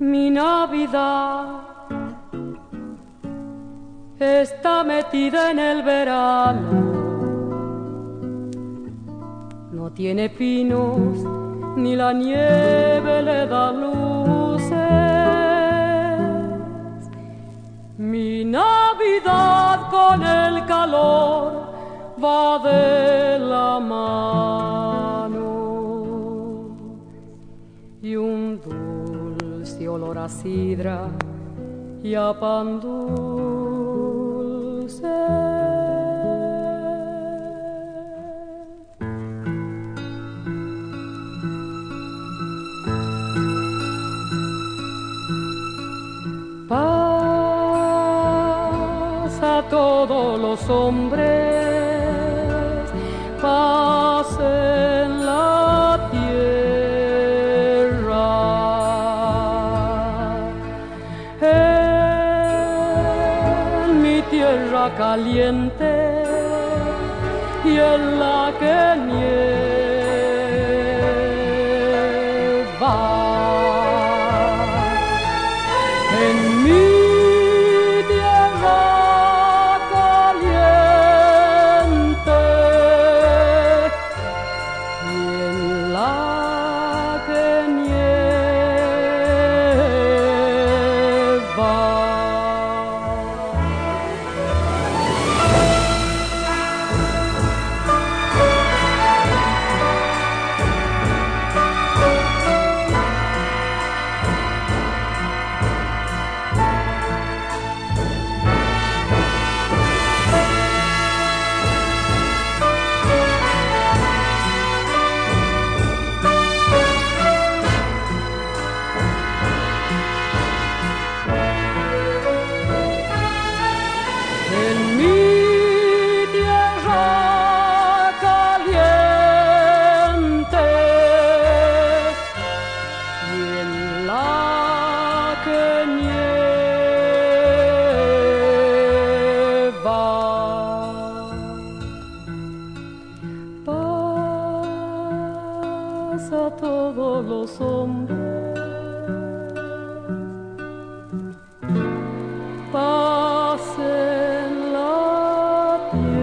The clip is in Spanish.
Mi Navidad está metida en el verano, no tiene pinos ni la nieve le da luces. Mi Navidad con el calor va de la mano y un dulce olor a sidra y a pan dulce. Paz a todos los hombres, paz en la tierra. En mi tierra caliente y en la que nieva. En mi tierra caliente y en la que nieva. En mi tierra caliente y en la que nieva. Paz a todos los hombres, paz en la tierra.